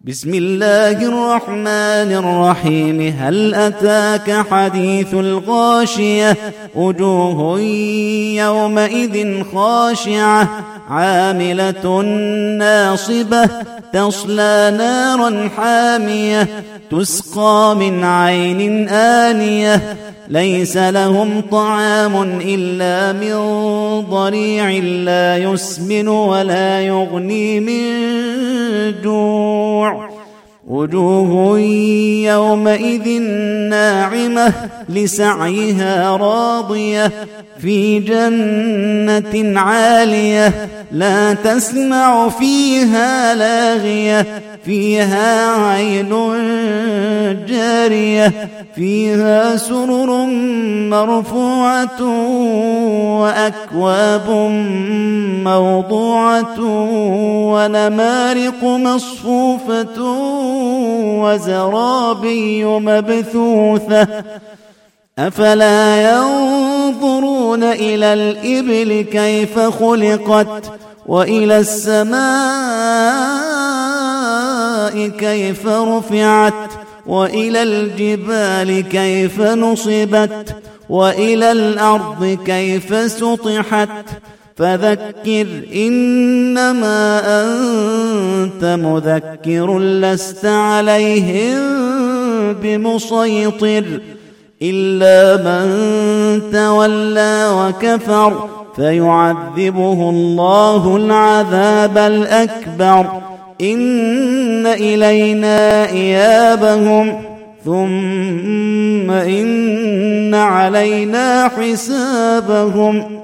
بسم الله الرحمن الرحيم. هل أتاك حديث الغاشية؟ وجوه يومئذ خاشعة عاملة ناصبة تصلى نارا حامية تسقى من عين آنية ليس لهم طعام إلا من ضريع لا يسمن ولا يغني من جوع. وجوه يومئذ ناعمة لسعيها راضية في جنة عالية لا تسمع فيها لاغية فيها عين جارية فيها سرر مرفوعة وأكواب موضوعة ونمارق مصفوفة وزرابي مبثوثة أفلا ينظرون إلى الإبل كيف خلقت وإلى السماء كيف رفعت وإلى الجبال كيف نصبت وإلى الأرض كيف سطحت فذكر إنما أنت مذكر لست عليهم بمسيطر إلا من تولى وكفر فيعذبه الله العذاب الأكبر إن إلينا إيابهم ثم إن علينا حسابهم